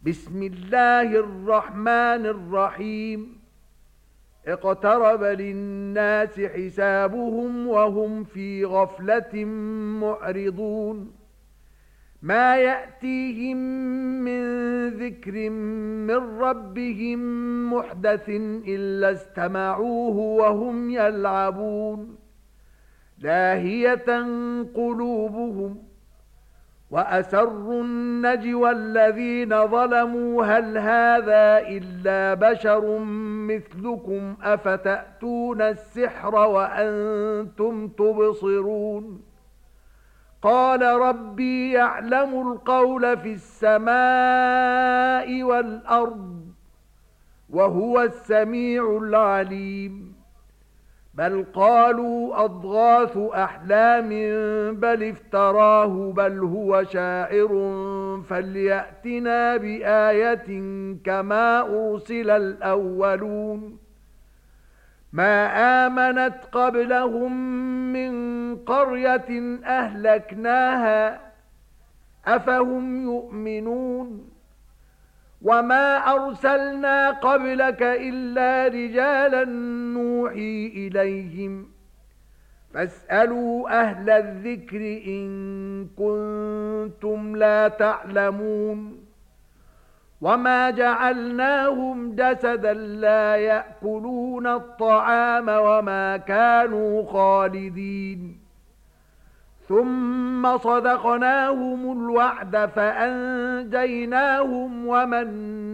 بسم الله الرحمن الرحيم. اقترب للناس حسابهم وهم في غفلة معرضون. ما يأتيهم من ذكر من ربهم محدث إلا استمعوه وهم يلعبون. لاهية قلوبهم وأسروا النجوى الذين ظلموا هل هذا إلا بشر مثلكم أفتأتون السحر وأنتم تبصرون. قال ربي يعلم القول في السماء والأرض وهو السميع العليم. بل قالوا أضغاث أحلام بل افتراه بل هو شاعر فليأتنا بآية كما أرسل الأولون. ما آمنت قبلهم من قرية أهلكناها أفهم يؤمنون. وما أرسلنا قبلك إلا رجالا نوحي إليهم فاسألوا أهل الذكر إن كنتم لا تعلمون. وما جعلناهم جسدا لا يأكلون الطعام وما كانوا خالدين. ثم صدقناهم الوعد فأنجيناهم ومن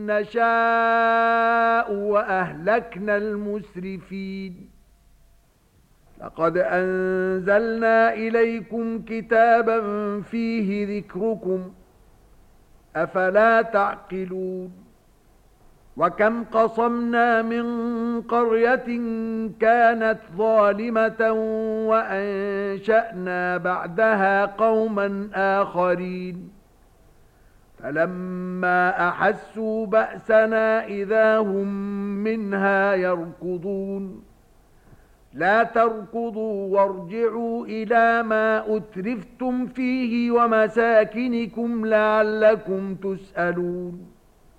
نشاء وأهلكنا المسرفين. لقد أنزلنا إليكم كتابا فيه ذكركم أفلا تعقلون. وكم قصمنا من قرية كانت ظالمة وأنشأنا بعدها قوما آخرين فلما أحسوا بأسنا إذا هم منها يركضون. لا تركضوا وارجعوا إلى ما أترفتم فيه ومساكنكم لعلكم تسألون.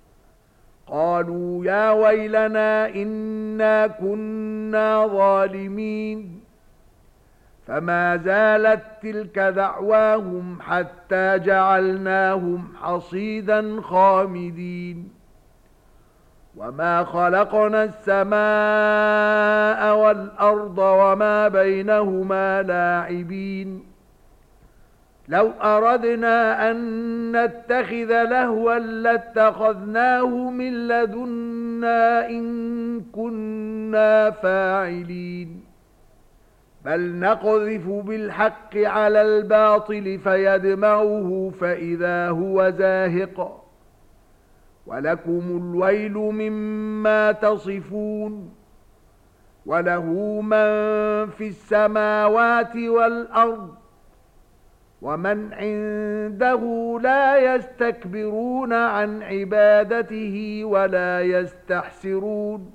قالوا يا ويلنا إنا كنا ظالمين. فما زالت تلك دعواهم حتى جعلناهم حصيدا خامدين. وما خلقنا السماء والأرض وما بينهما لاعبين. لو أردنا أن نتخذ لهوا لاتخذناه من لدنا إن كنا فاعلين. بل نقذف بالحق على الباطل فيدمغه فإذا هو زاهق. ولكم الويل مما تصفون. وله من في السماوات والأرض ومن عنده لا يستكبرون عن عبادته ولا يستحسرون.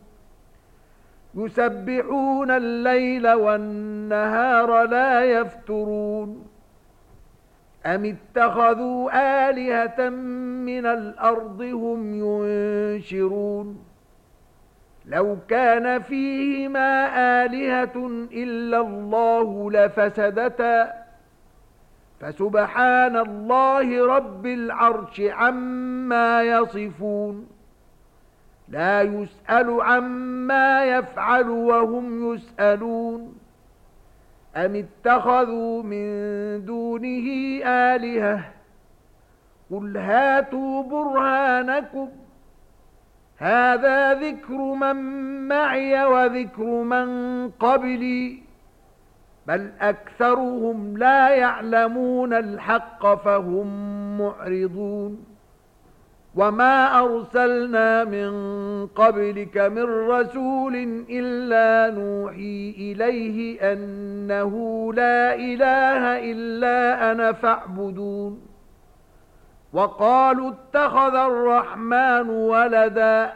يسبحون الليل والنهار لا يفترون. أم اتخذوا آلهة من الأرض هم ينشرون. لو كان فيهما آلهة إلا الله لفسدتا فسبحان الله رب العرش عما يصفون. لا يسأل عما يفعل وهم يسألون. أم اتخذوا من دونه آلهة قل هاتوا برهانكم هذا ذكر من معي وذكر من قبلي بل أكثرهم لا يعلمون الحق فهم معرضون. وما أرسلنا من قبلك من رسول إلا نوحي إليه أنه لا إله إلا أنا فاعبدون. وقالوا اتخذ الرحمن ولدا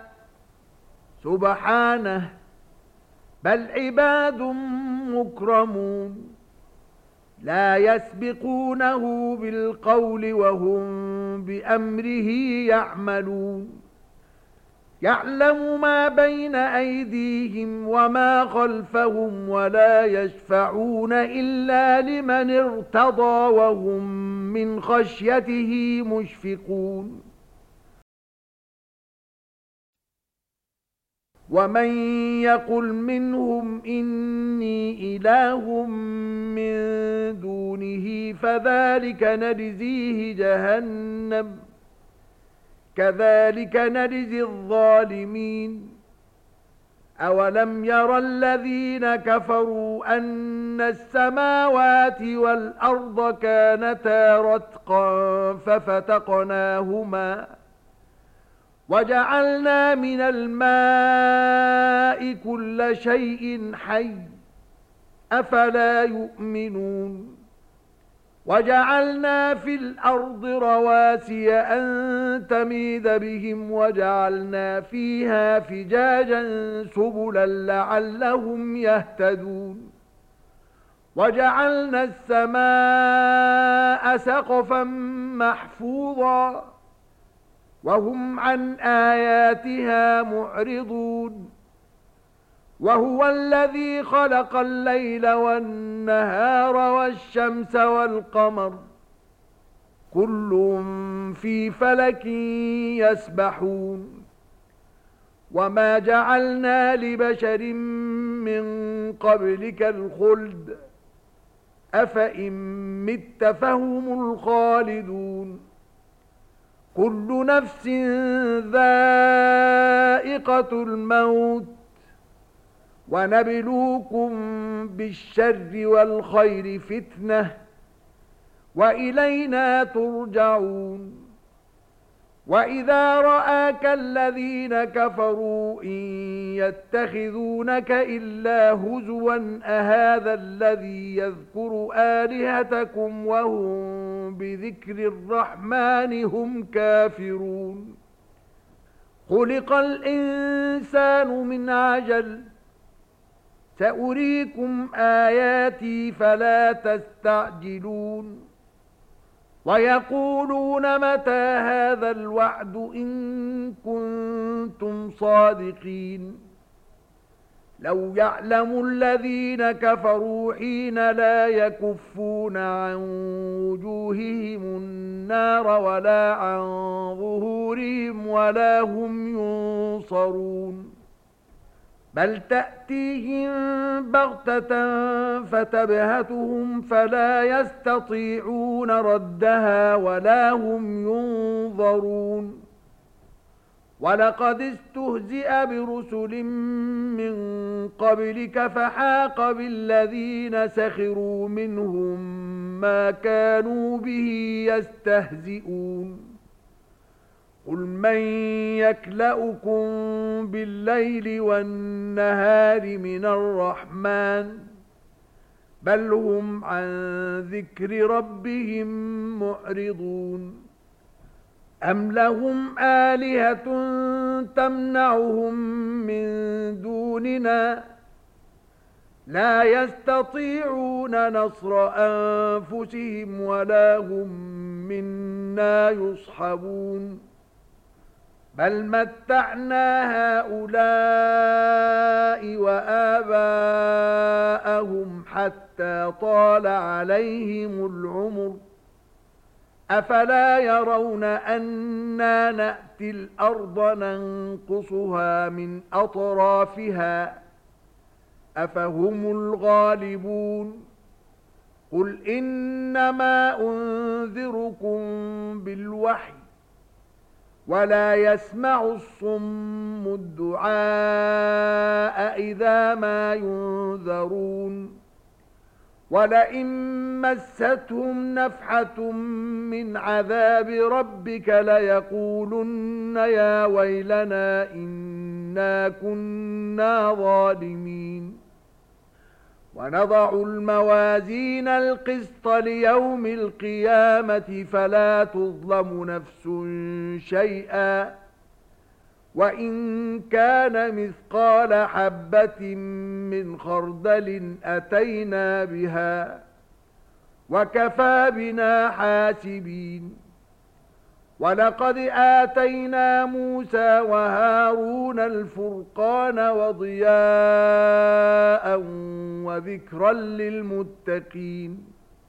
سبحانه بل عباد مكرمون. لا يسبقونه بالقول وهم بأمره يعملون يعلم ما بين أيديهم وما خلفهم ولا يشفعون إلا لمن ارتضى وهم من خشيته مشفقون ومن يقل منهم إني إله من دونه فذلك نجزيه جهنم كذلك نجزي الظالمين أولم ير الذين كفروا أن السماوات والأرض كانتا رتقا ففتقناهما وجعلنا من الماء كل شيء حي أفلا يؤمنون وجعلنا في الأرض رواسي أن تميد بهم وجعلنا فيها فجاجا سبلا لعلهم يهتدون وجعلنا السماء سقفا محفوظا وهم عن آياتها معرضون وهو الذي خلق الليل والنهار والشمس والقمر كل في فلك يسبحون وما جعلنا لبشر من قبلك الخلد أفإن مت فهم الخالدون كل نفس ذائقة الموت ونبلوكم بالشر والخير فتنة وإلينا ترجعون وإذا رآك الذين كفروا إن يتخذونك إلا هزوا أهذا الذي يذكر آلهتكم وهم بذكر الرحمن هم كافرون خلق الإنسان من عجل سأريكم آياتي فلا تستعجلون ويقولون متى هذا الوعد إن كنتم صادقين لو يعلم الذين كفروا حين لا يكفون عن وجوههم النار ولا عن ظهورهم ولا هم ينصرون بل تأتيهم بغتة فتبهتهم فلا يستطيعون ردها ولا هم ينظرون ولقد استهزئ برسل من قبلك فحاق بالذين سخروا منهم ما كانوا به يستهزئون قل من يكلؤكم بالليل والنهار من الرحمن بل هم عن ذكر ربهم معرضون أم لهم آلهة تمنعهم من دوننا لا يستطيعون نصر أنفسهم ولا هم منا يصحبون بل متعنا هؤلاء وآباءهم حتى طال عليهم العمر أفلا يرون أنا نأتي الأرض ننقصها من أطرافها أفهم الغالبون قل إنما أنذركم بالوحي ولا يسمع الصم الدعاء إذا ما ينذرون ولئن مستهم نفحة من عذاب ربك ليقولن يا ويلنا إنا كنا ظالمين ونضع الموازين القسط ليوم القيامة فلا تظلم نفس شيئا وإن كان مثقال حبة من خردل أتينا بها وكفى بنا حاسبين ولقد آتينا موسى وهارون الفرقان وضياء وذكرا للمتقين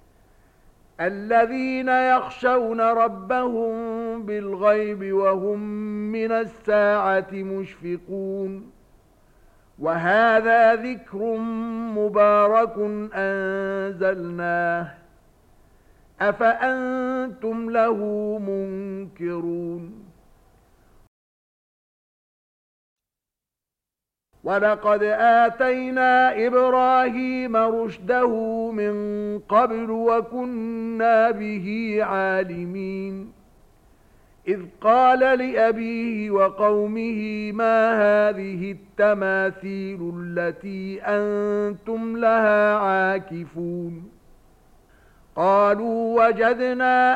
الذين يخشون ربهم بالغيب وهم من الساعة مشفقون وهذا ذكر مبارك أنزلناه أفأنتم له منكرون ولقد آتينا إبراهيم رشده من قبل وكنا به عالمين إذ قال لأبيه وقومه ما هذه التماثيل التي أنتم لها عاكفون قالوا وجدنا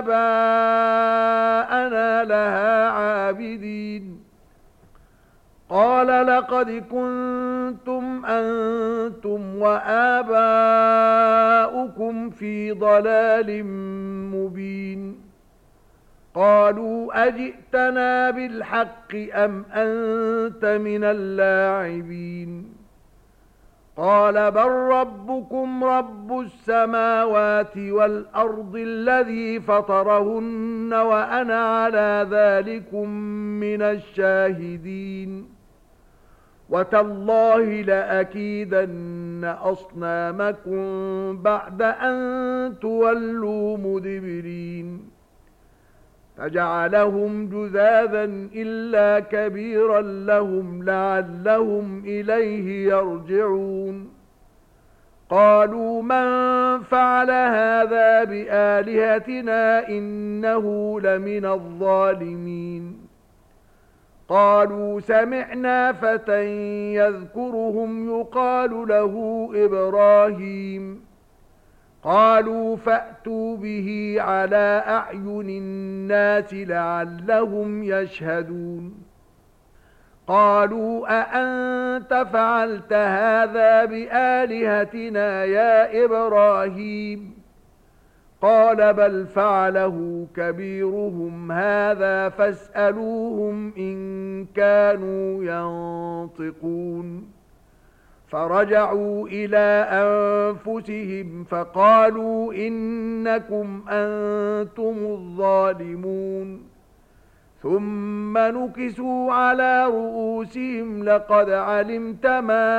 آباءنا لها عابدين قال لقد كنتم أنتم وآباؤكم في ضلال مبين قالوا أجئتنا بالحق أم أنت من اللاعبين قال بل ربكم رب السماوات والأرض الذي فطرهن وأنا على ذلكم من الشاهدين وتالله لأكيدن أصنامكم بعد أن تولوا مدبرين فجعلهم جذاذا إلا كبيرا لهم لعلهم إليه يرجعون قالوا من فعل هذا بآلهتنا إنه لمن الظالمين قالوا سمعنا فتى يذكرهم يقال له إبراهيم قالوا فأتوا به على أعين الناس لعلهم يشهدون قالوا أأنت فعلت هذا بآلهتنا يا إبراهيم قال بل فعله كبيرهم هذا فاسألوهم إن كانوا ينطقون فرجعوا إلى أنفسهم فقالوا إنكم أنتم الظالمون ثم نكسوا على رؤوسهم لقد علمت ما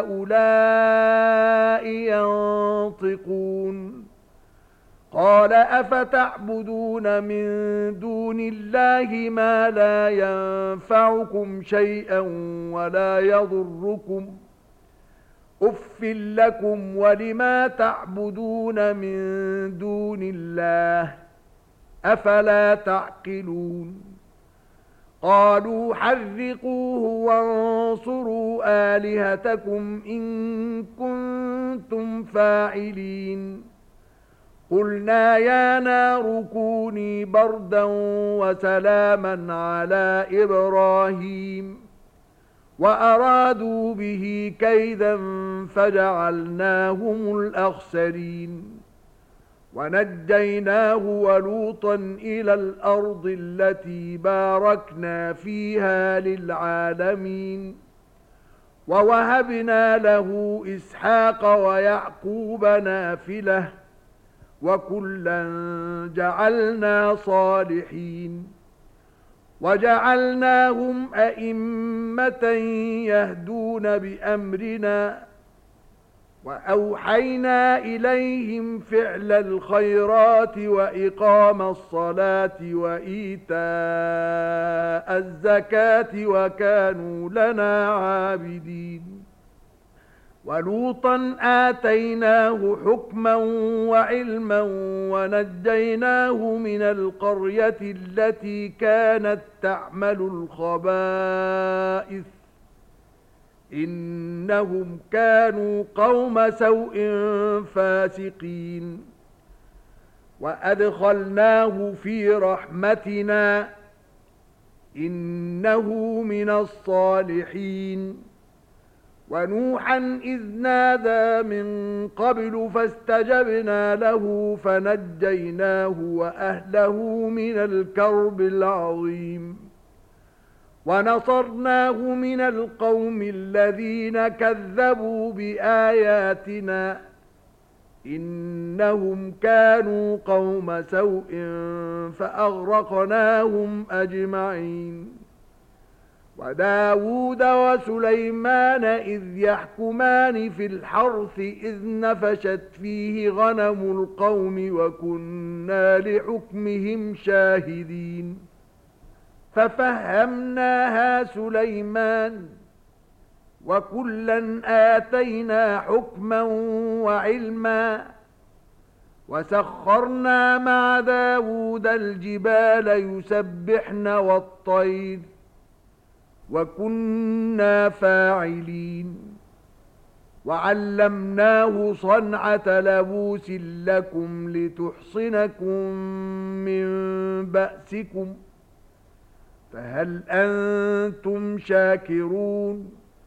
هؤلاء ينطقون قال أفتعبدون من دون الله ما لا ينفعكم شيئا ولا يضركم أُفٍّ لكم ولما تعبدون من دون الله أفلا تعقلون قالوا حرقوه وانصروا آلهتكم إن كنتم فاعلين قلنا يا نار كوني بردا وسلاما على إبراهيم وأرادوا به كيدا فجعلناهم الأخسرين ونجيناه ولوطا إلى الأرض التي باركنا فيها للعالمين ووهبنا له إسحاق ويعقوب نافلة وكلا جعلنا صالحين وجعلناهم أئمة يهدون بأمرنا وأوحينا إليهم فعل الخيرات وإقام الصلاة وإيتاء الزكاة وكانوا لنا عابدين ولوطا آتيناه حكما وعلما ونجيناه من القرية التي كانت تعمل الخبائث إنهم كانوا قوم سوء فاسقين وأدخلناه في رحمتنا إنه من الصالحين ونوحا إذ نادى من قبل فاستجبنا له فنجيناه وأهله من الكرب العظيم ونصرناه من القوم الذين كذبوا بآياتنا إنهم كانوا قوم سوء فأغرقناهم أجمعين وداود وسليمان إذ يحكمان في الحرث إذ نفشت فيه غنم القوم وكنا لحكمهم شاهدين ففهمناها سليمان وكلا آتينا حكما وعلما وسخرنا مع داود الجبال يسبحن والطير وكنا فاعلين وعلمناه صنعة لبوس لكم لتحصنكم من بأسكم فهل أنتم شاكرون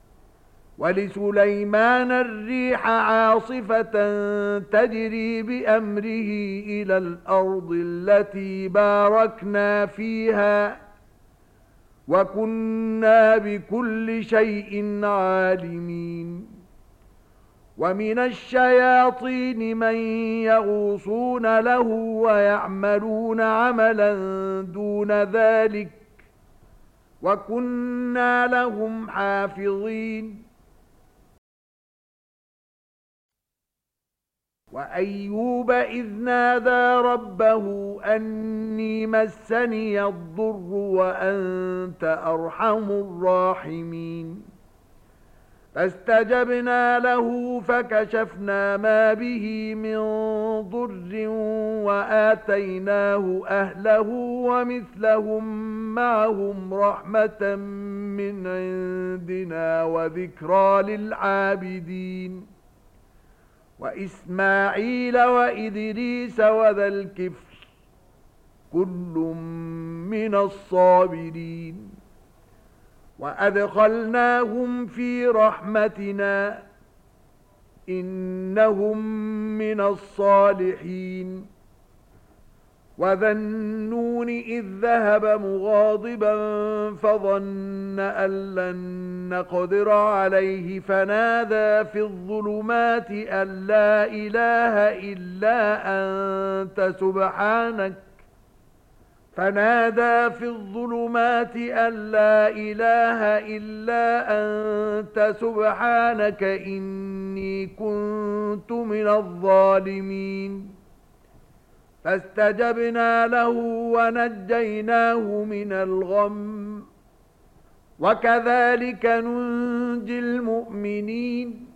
ولسليمان الريح عاصفة تجري بأمره إلى الأرض التي باركنا فيها وكنا بكل شيء عالمين ومن الشياطين من يغوصون له ويعملون عملا دون ذلك وكنا لهم حافظين وأيوب إذ نادى ربه أني مسني الضر وأنت أرحم الراحمين فاستجبنا له فكشفنا ما به من ضر وآتيناه أهله ومثلهم معهم رحمة من عندنا وذكرى للعابدين وإسماعيل وإدريس وذا الكفل كل من الصابرين وأدخلناهم في رحمتنا إنهم من الصالحين وذا النون إذ ذهب مغاضبا فظن أن لن نقدر عليه فنادى في الظلمات أن لا إله إلا أنت سبحانك إني كنت من الظالمين فاستجبنا له ونجيناه من الغم وكذلك ننجي المؤمنين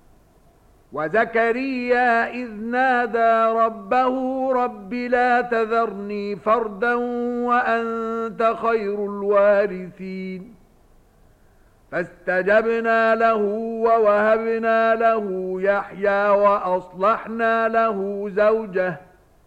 وزكريا إذ نادى ربه رب لا تذرني فردا وأنت خير الوارثين فاستجبنا له ووهبنا له يحيى وأصلحنا له زوجه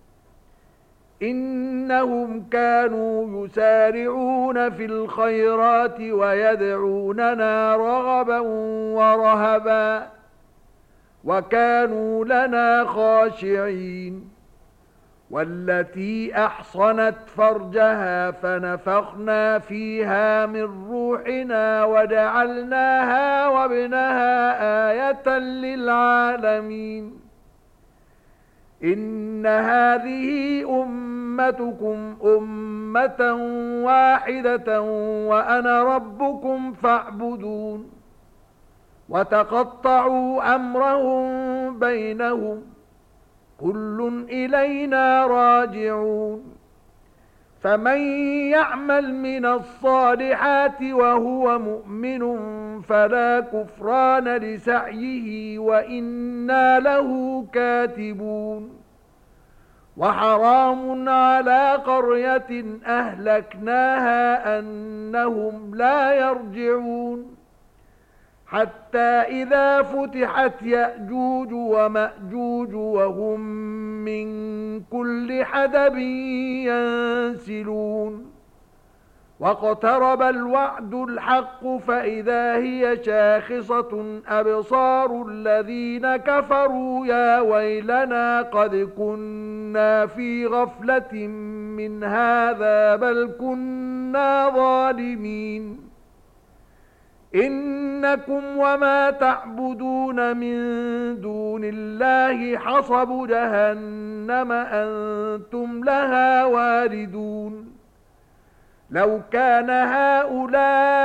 إنهم كانوا يسارعون في الخيرات ويدعوننا رغبا ورهبا وكانوا لنا خاشعين والتي أحصنت فرجها فنفخنا فيها من روحنا وجعلناها وابنها آية للعالمين إن هذه أمتكم أمة واحدة وأنا ربكم فاعبدون وتقطعوا أمرهم بينهم كل إلينا راجعون فمن يعمل من الصالحات وهو مؤمن فلا كفران لسعيه وإنا له كاتبون وحرام على قرية أهلكناها أنهم لا يرجعون حتى إذا فتحت يأجوج ومأجوج وهم من كل حدب ينسلون واقترب الوعد الحق فإذا هي شاخصة أبصار الذين كفروا يا ويلنا قد كنا في غفلة من هذا بل كنا ظالمين إنكم وما تعبدون من دون الله حصب جهنم أنتم لها واردون لو كان هؤلاء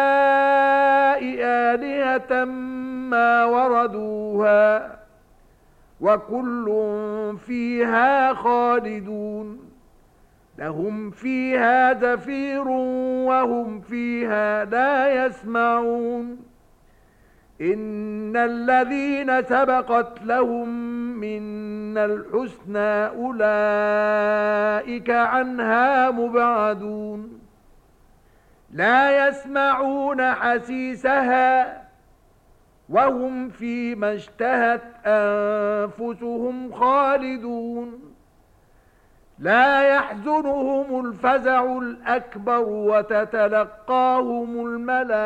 آلهة ما وردوها وكل فيها خالدون لهم فيها زفير وهم فيها لا يسمعون إن الذين سبقت لهم منا الحسنى أولئك عنها مبعدون لا يسمعون حسيسها وهم فيما اشتهت أنفسهم خالدون لا يحزنهم الفزع الأكبر وتتلقاهم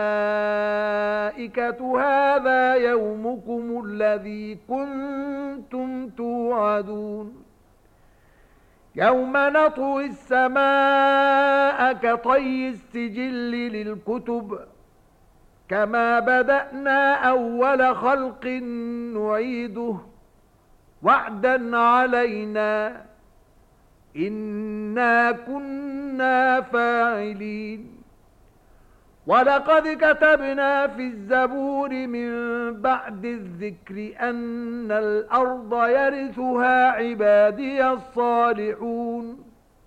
الملائكة هذا يومكم الذي كنتم توعدون يوم نطوي السماء كطي السجل للكتب كما بدأنا أول خلق نعيده وعدا علينا إنا كنا فاعلين ولقد كتبنا في الزبور من بعد الذكر أن الأرض يرثها عبادي الصالحون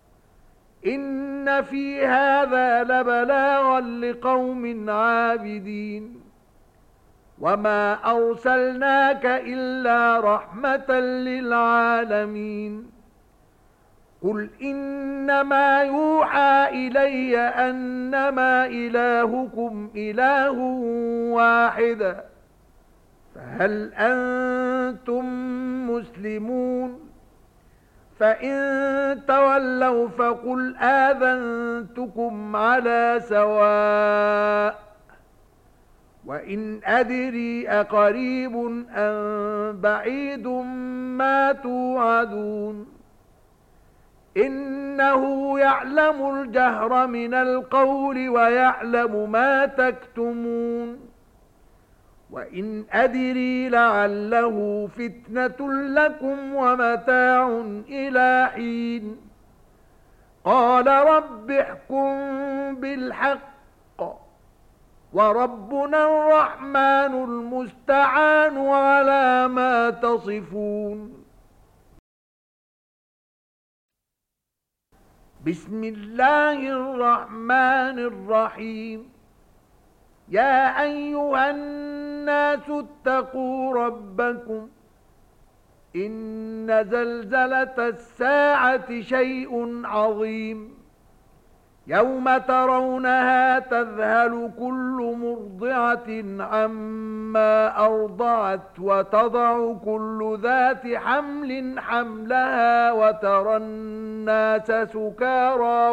إن في هذا لبلاغا لقوم عابدين وما أرسلناك إلا رحمة للعالمين قل إنما يوحى إلي أنما إلهكم إله واحد فهل أنتم مسلمون فإن تولوا فقل آذنتكم على سواء وإن أدري أقريب أم بعيد ما توعدون إنه يعلم الجهر من القول ويعلم ما تكتمون وإن أدري لعله فتنة لكم ومتاع إلى حين قال رب احكم بالحق وربنا الرحمن المستعان على ما تصفون بسم الله الرحمن الرحيم يا أيها الناس اتقوا ربكم إن زلزلة الساعة شيء عظيم يوم ترونها تذهل كل مرضعة عما أرضعت وتضع كل ذات حمل حملها وترى الناس سكارى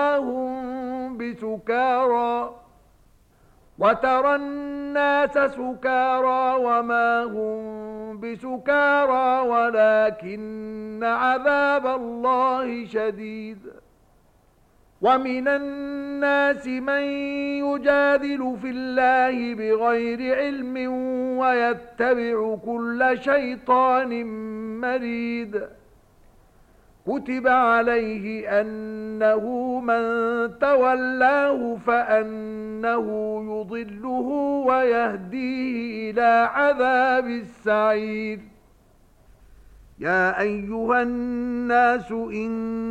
وما هم بسكارى ولكن عذاب الله شديد ومن الناس من يجادل في الله بغير علم ويتبع كل شيطان مريد كتب عليه أنه من تولاه فأنه يضله ويهديه إلى عذاب السعير يا أيها الناس إن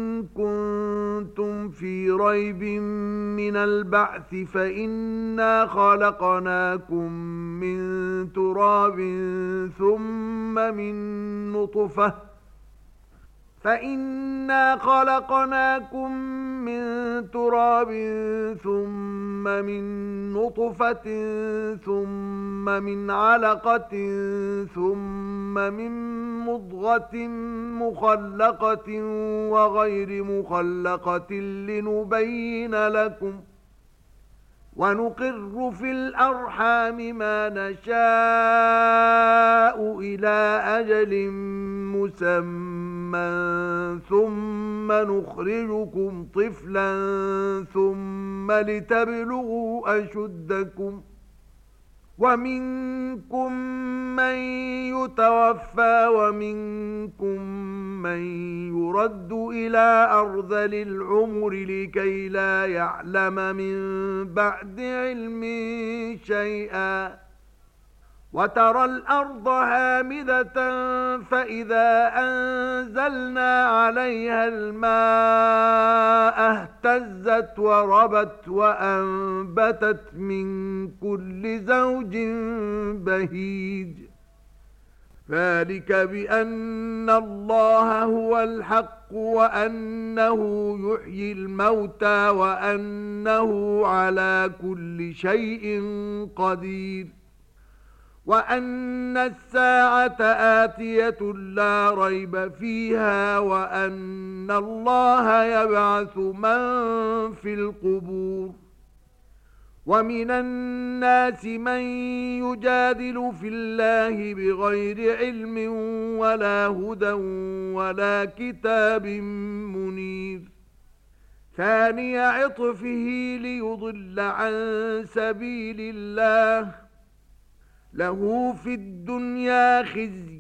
كنتم في ريب من البعث فإنا خلقناكم من تراب ثم من نطفة ثم من علقة ثم من مضغة مخلقة وغير مخلقة لنبين لكم ونقر في الأرحام ما نشاء إلى أجل مسمى ثم نخرجكم طفلا ثم لتبلغوا أشدكم ومنكم من يتوفى ومنكم من يرد إلى أرذل العمر لكي لا يعلم من بعد علم شيئا وترى الأرض هامدة فإذا أنزلنا عليها الماء اهتزت وربت وأنبتت من كل زوج بهيج ذلك بأن الله هو الحق وأنه يحيي الموتى وأنه على كل شيء قدير وأن الساعة آتية لا ريب فيها وأن الله يبعث من في القبور ومن الناس من يجادل في الله بغير علم ولا هدى ولا كتاب منير ثاني عطفه ليضل عن سبيل الله له في الدنيا خزي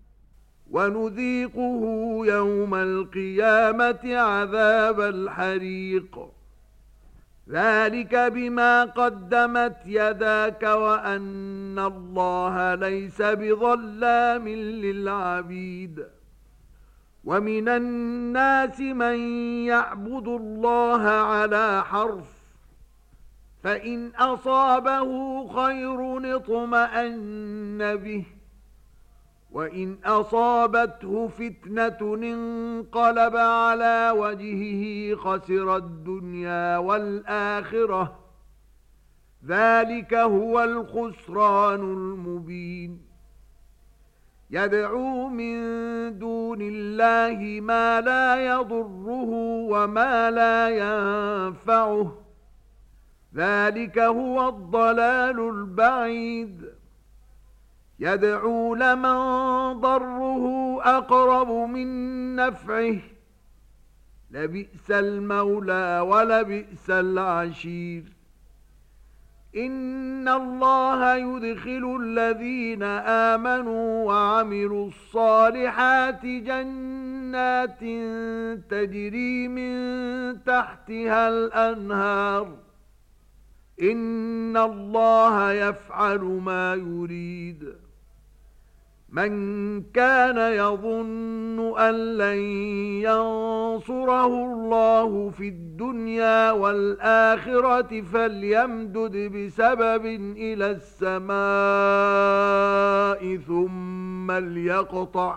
ونذيقه يوم القيامة عذاب الحريق ذلك بما قدمت يداك وأن الله ليس بظلام للعبيد ومن الناس من يعبد الله على حرف فإن أصابه خير اطمأن به وإن أصابته فتنة انقلب على وجهه خسر الدنيا والآخرة ذلك هو الخسران المبين يدعو من دون الله ما لا يضره وما لا ينفعه ذلك هو الضلال البعيد يدعو لمن ضره أقرب من نفعه لبئس المولى ولبئس العشير إن الله يدخل الذين آمنوا وعملوا الصالحات جنات تجري من تحتها الأنهار إن الله يفعل ما يريد من كان يظن أن لن ينصره الله في الدنيا والآخرة فليمدد بسبب إلى السماء ثم ليقطع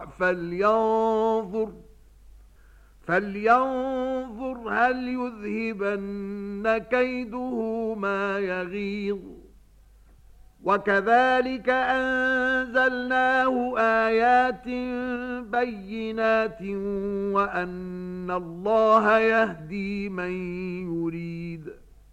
فلينظر هل يذهبن كيده ما يغيظ وكذلك أنزلناه آيات بينات وأن الله يهدي من يريد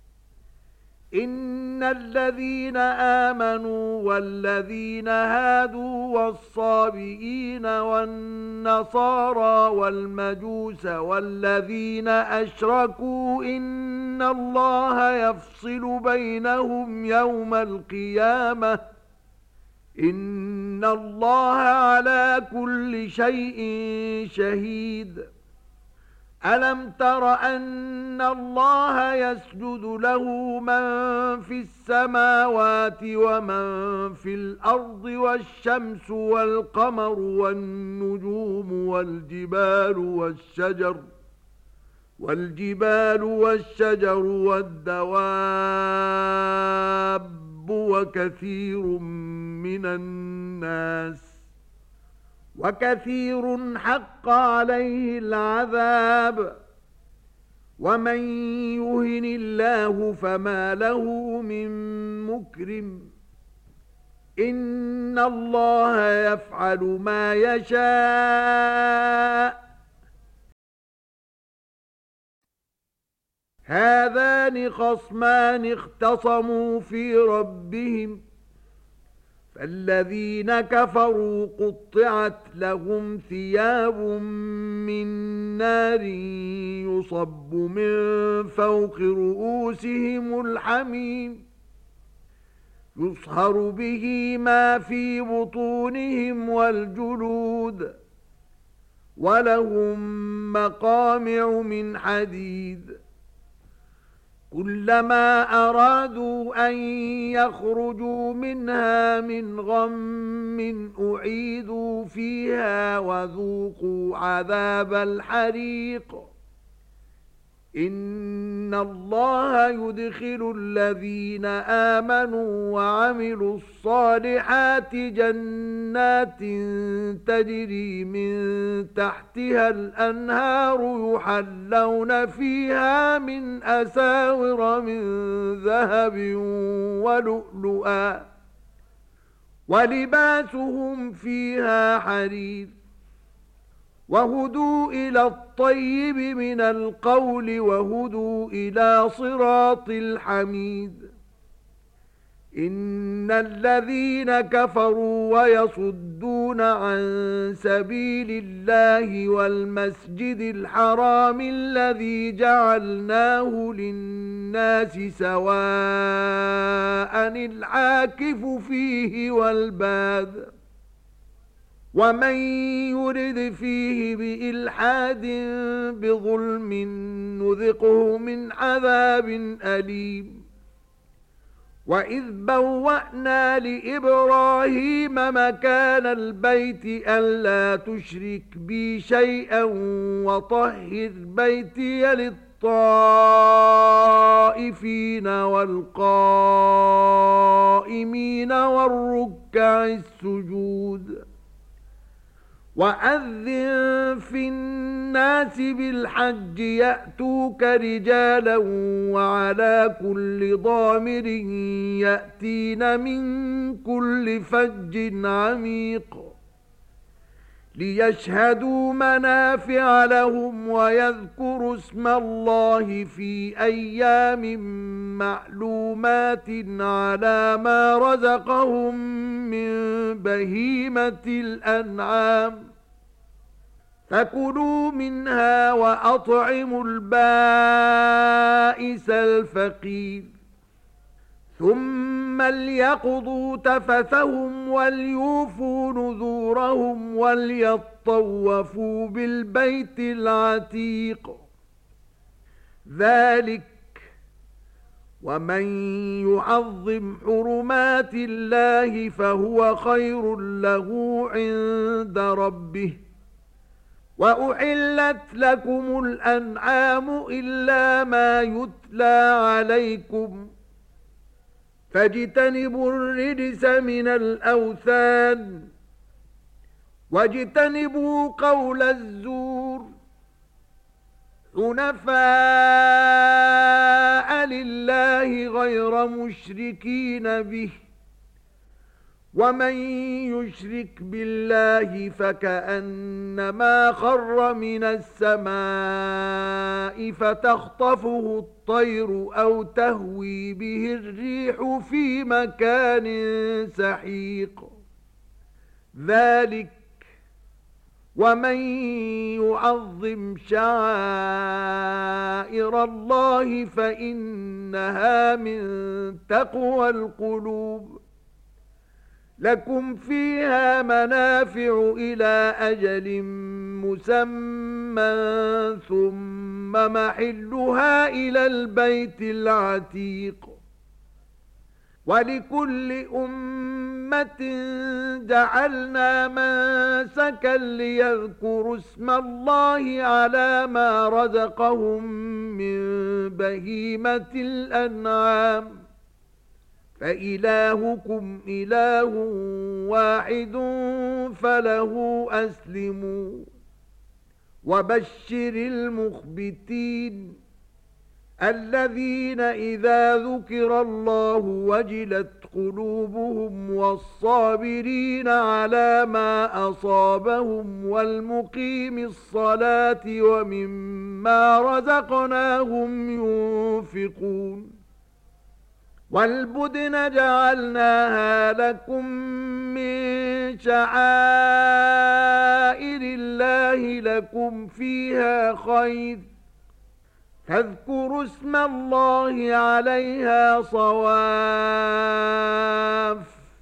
إن الذين آمنوا والذين هادوا والصابئين والنصارى والمجوس والذين أشركوا إن الله يفصل بينهم يوم القيامة إن الله على كل شيء شهيد ألم تر أن الله يسجد له من في السماوات ومن في الأرض والشمس والقمر والنجوم والجبال والشجر والدواب وكثير من الناس وكثير حق عليه العذاب ومن يهن الله فما له من مكرم إن الله يفعل ما يشاء هذان خصمان اختصموا في ربهم فالذين كفروا قطعت لهم ثياب من نار يصب من فوق رؤوسهم الحميم يصهر به ما في بطونهم والجلود ولهم مقامع من حديد كلما أرادوا أن يخرجوا منها من غم أعيدوا فيها وذوقوا عذاب الحريق إن الله يدخل الذين آمنوا وعملوا الصالحات جنات تجري من تحتها الأنهار يحلون فيها من أساور من ذهب ولؤلؤا ولباسهم فيها حرير وهدوا إلى الطيب من القول وهدوا إلى صراط الحميد إن الذين كفروا ويصدون عن سبيل الله والمسجد الحرام الذي جعلناه للناس سواء العاكف فيه والباد ومن يرد فيه بإلحاد بظلم نذقه من عذاب أليم وإذ بوأنا لإبراهيم مكان البيت ألا تشرك بي شيئا وطهر بيتي للطائفين والقائمين والركع السجود وأذن في الناس بالحج يأتوك رجالا وعلى كل ضامر يأتين من كل فج عميق ليشهدوا منافع لهم ويذكروا اسم الله في أيام معلومات على ما رزقهم من بهيمة الأنعام فكلوا منها وأطعموا البائس الفقير ثم ليقضوا تفثهم وليوفوا نذورهم وليطوفوا بالبيت العتيق ذلك ومن يعظم حرمات الله فهو خير له عند ربه وأحلت لكم الأنعام إلا ما يتلى عليكم فاجتنبوا الرجس من الأوثان واجتنبوا قول الزور حنفاء لله غير مشركين به ومن يشرك بالله فكأنما خر من السماء فتخطفه الطير أو تهوي به الريح في مكان سحيق ذلك ومن يعظم شعائر الله فإنها من تقوى القلوب لكم فيها منافع إلى أجل مسمى ثم محلها إلى البيت العتيق ولكل أمة جعلنا منسكا ليذكروا اسم الله على ما رزقهم من بهيمة الأنعام فإلهكم إله واحد فله أسلموا وبشر المخبتين الذين إذا ذكر الله وجلت قلوبهم والصابرين على ما أصابهم والمقيم الصلاة ومما رزقناهم ينفقون والبدن جعلناها لكم من شعائر الله لكم فيها خير فاذكروا اسم الله عليها صواف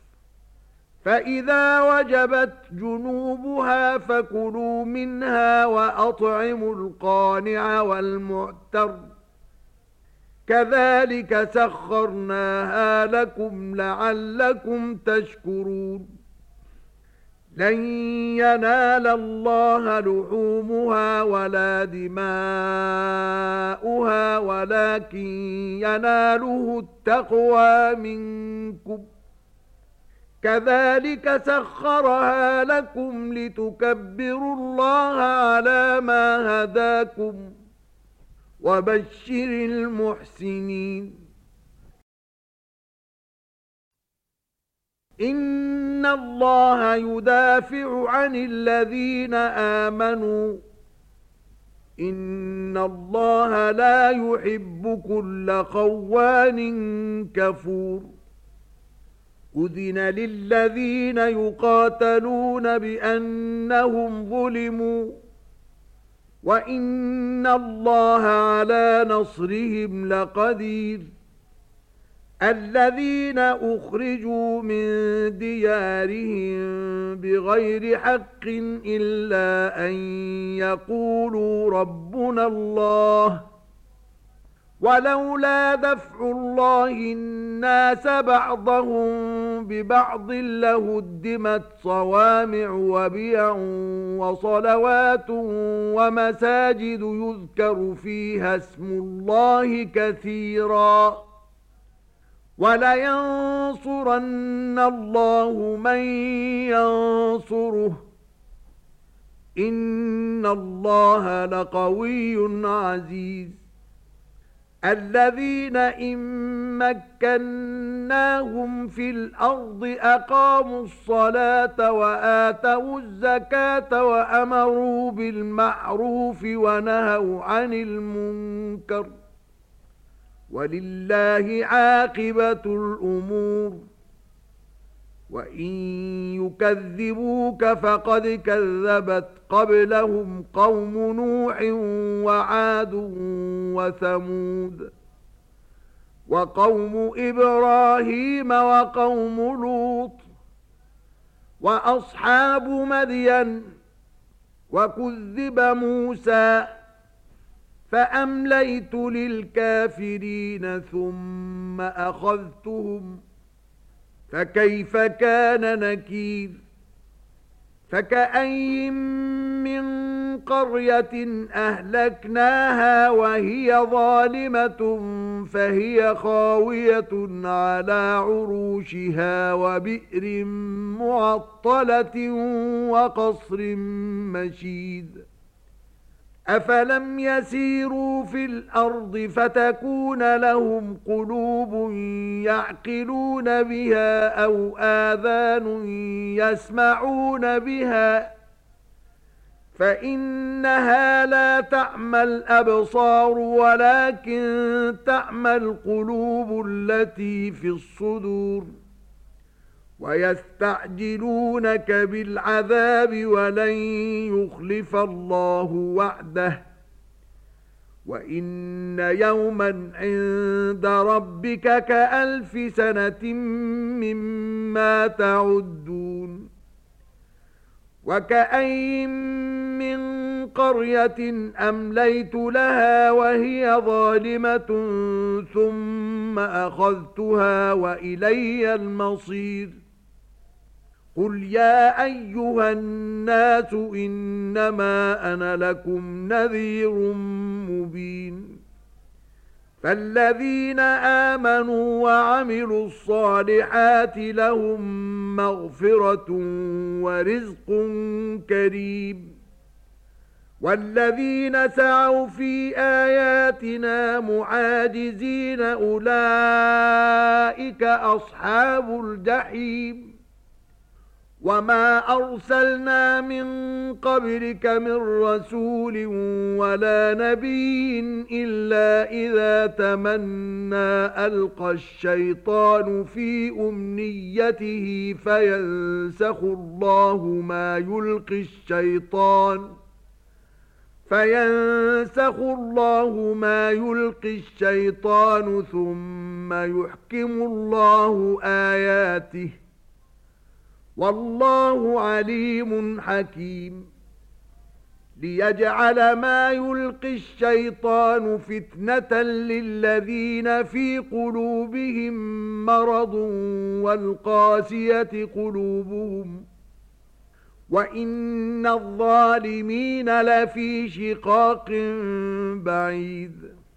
فإذا وجبت جنوبها فكلوا منها وأطعموا القانع والمعتر كذلك سخرناها لكم لعلكم تشكرون لن ينال الله لحومها ولا دماؤها ولكن يناله التقوى منكم كذلك سخرها لكم لتكبروا الله على ما هداكم وبشر المحسنين إن الله يدافع عن الذين آمنوا إن الله لا يحب كل خوان كفور أذن للذين يقاتلون بأنهم ظلموا وإن الله على نصرهم لقدير الذين أخرجوا من ديارهم بغير حق إلا أن يقولوا ربنا الله ولولا دفع الله الناس بعضهم ببعض لهدمت صوامع وبيع وصلوات ومساجد يذكر فيها اسم الله كثيرا ولينصرن الله من ينصره إن الله لقوي عزيز الذين إن مكناهم في الأرض أقاموا الصلاة وآتوا الزكاة وأمروا بالمعروف ونهوا عن المنكر ولله عاقبة الأمور وإن يكذبوك فقد كذبت قبلهم قوم نوح وعاد وثمود وقوم إبراهيم وقوم لوط وأصحاب مدين وكذب موسى فأمليت للكافرين ثم أخذتهم فكيف كان نكير فكأين من قرية أهلكناها وهي ظالمة فهي خاوية على عروشها وبئر معطلة وقصر مشيد أفلم يسيروا في الأرض فتكون لهم قلوب يعقلون بها أو آذان يسمعون بها فإنها لا تعمى الأبصار ولكن تعمى القلوب التي في الصدور ويستعجلونك بالعذاب ولن يخلف الله وعده وإن يوما عند ربك كألف سنة مما تعدون وكأين من قرية أمليت لها وهي ظالمة ثم أخذتها وإلي المصير قل يا أيها الناس إنما أنا لكم نذير مبين فالذين آمنوا وعملوا الصالحات لهم مغفرة ورزق كريم والذين سعوا في آياتنا معاجزين أولئك أصحاب الجحيم وما أرسلنا من قبلك من رسول ولا نبي إلا إذا تمنى ألقى الشيطان في أمنيته فينسخ الله ما يلقي الشيطان ثم يحكم الله آياته والله عليم حكيم ليجعل ما يلقي الشيطان فتنة للذين في قلوبهم مرض والقاسية قلوبهم وإن الظالمين لفي شقاق بعيد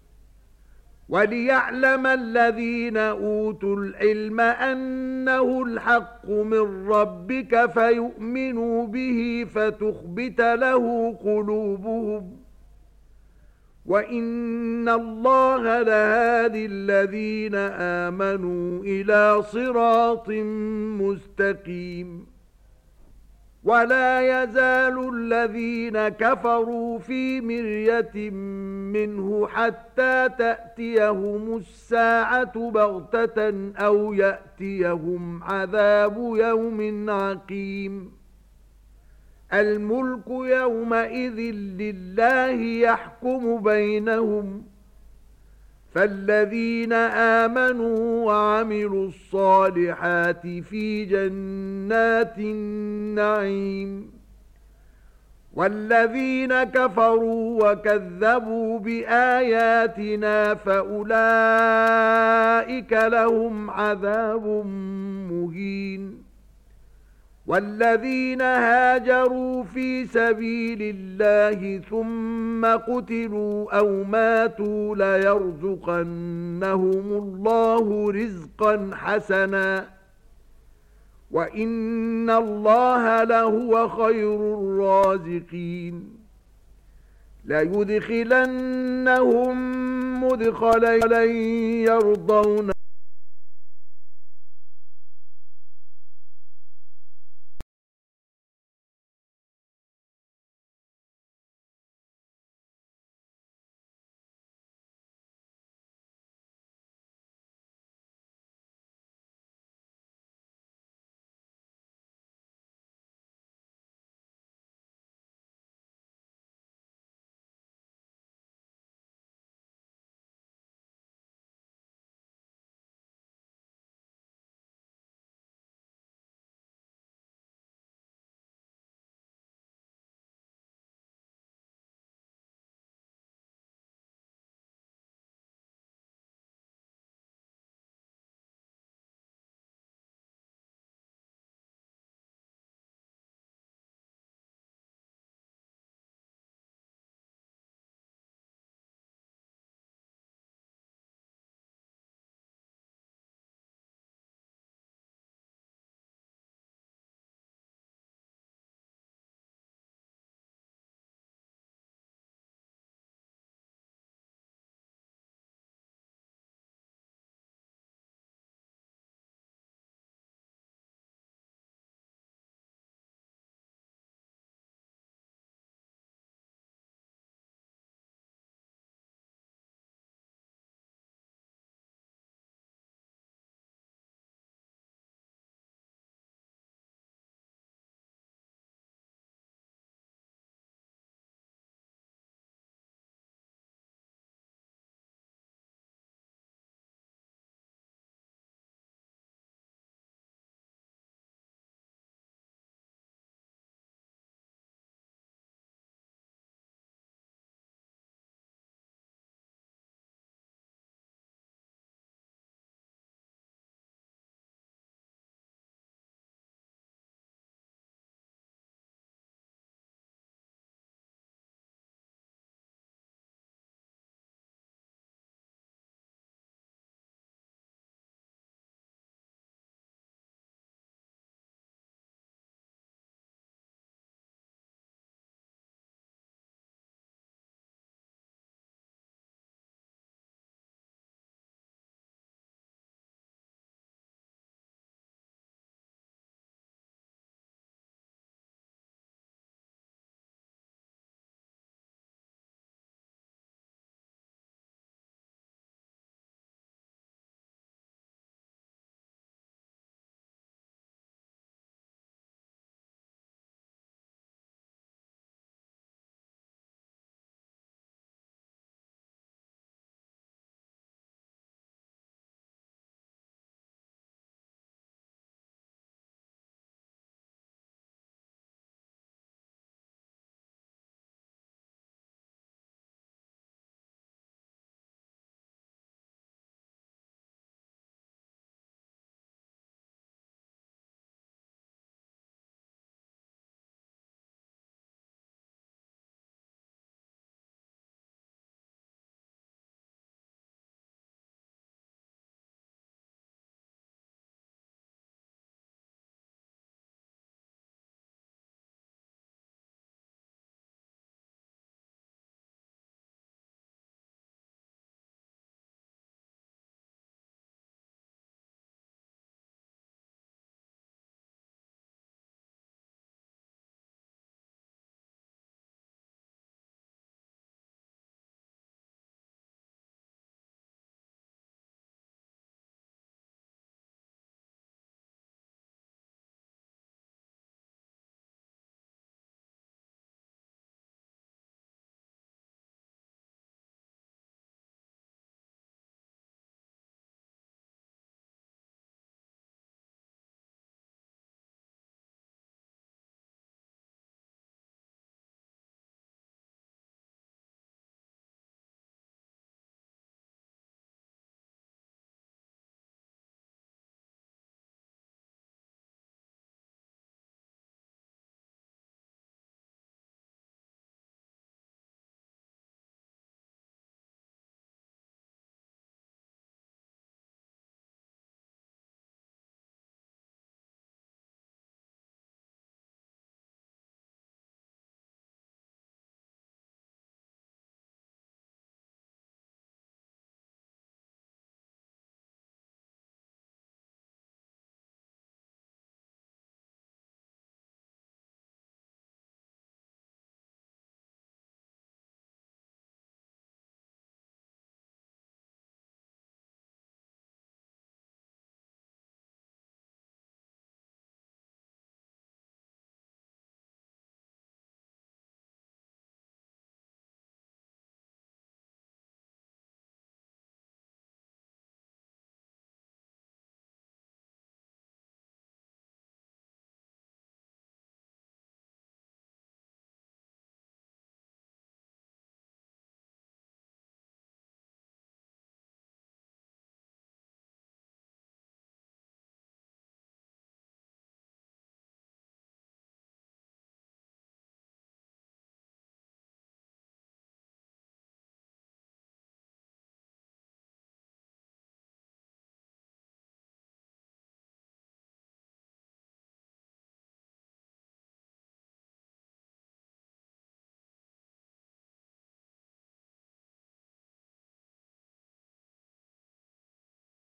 وليعلم الذين أوتوا العلم أنه الحق من ربك فيؤمنوا به فتخبت له قلوبهم وإن الله لهادي الذين آمنوا إلى صراط مستقيم ولا يزال الذين كفروا في مرية منه حتى تأتيهم الساعة بغتة أو يأتيهم عذاب يوم عقيم الملك يومئذ لله يحكم بينهم فالذين آمنوا وعملوا الصالحات في جنات النعيم والذين كفروا وكذبوا بآياتنا فأولئك لهم عذاب مهين والذين هاجروا في سبيل الله ثم قتلوا أو ماتوا ليرزقنهم الله رزقا حسنا وإن الله لهو خير الرازقين ليدخلنهم مدخلا يرضون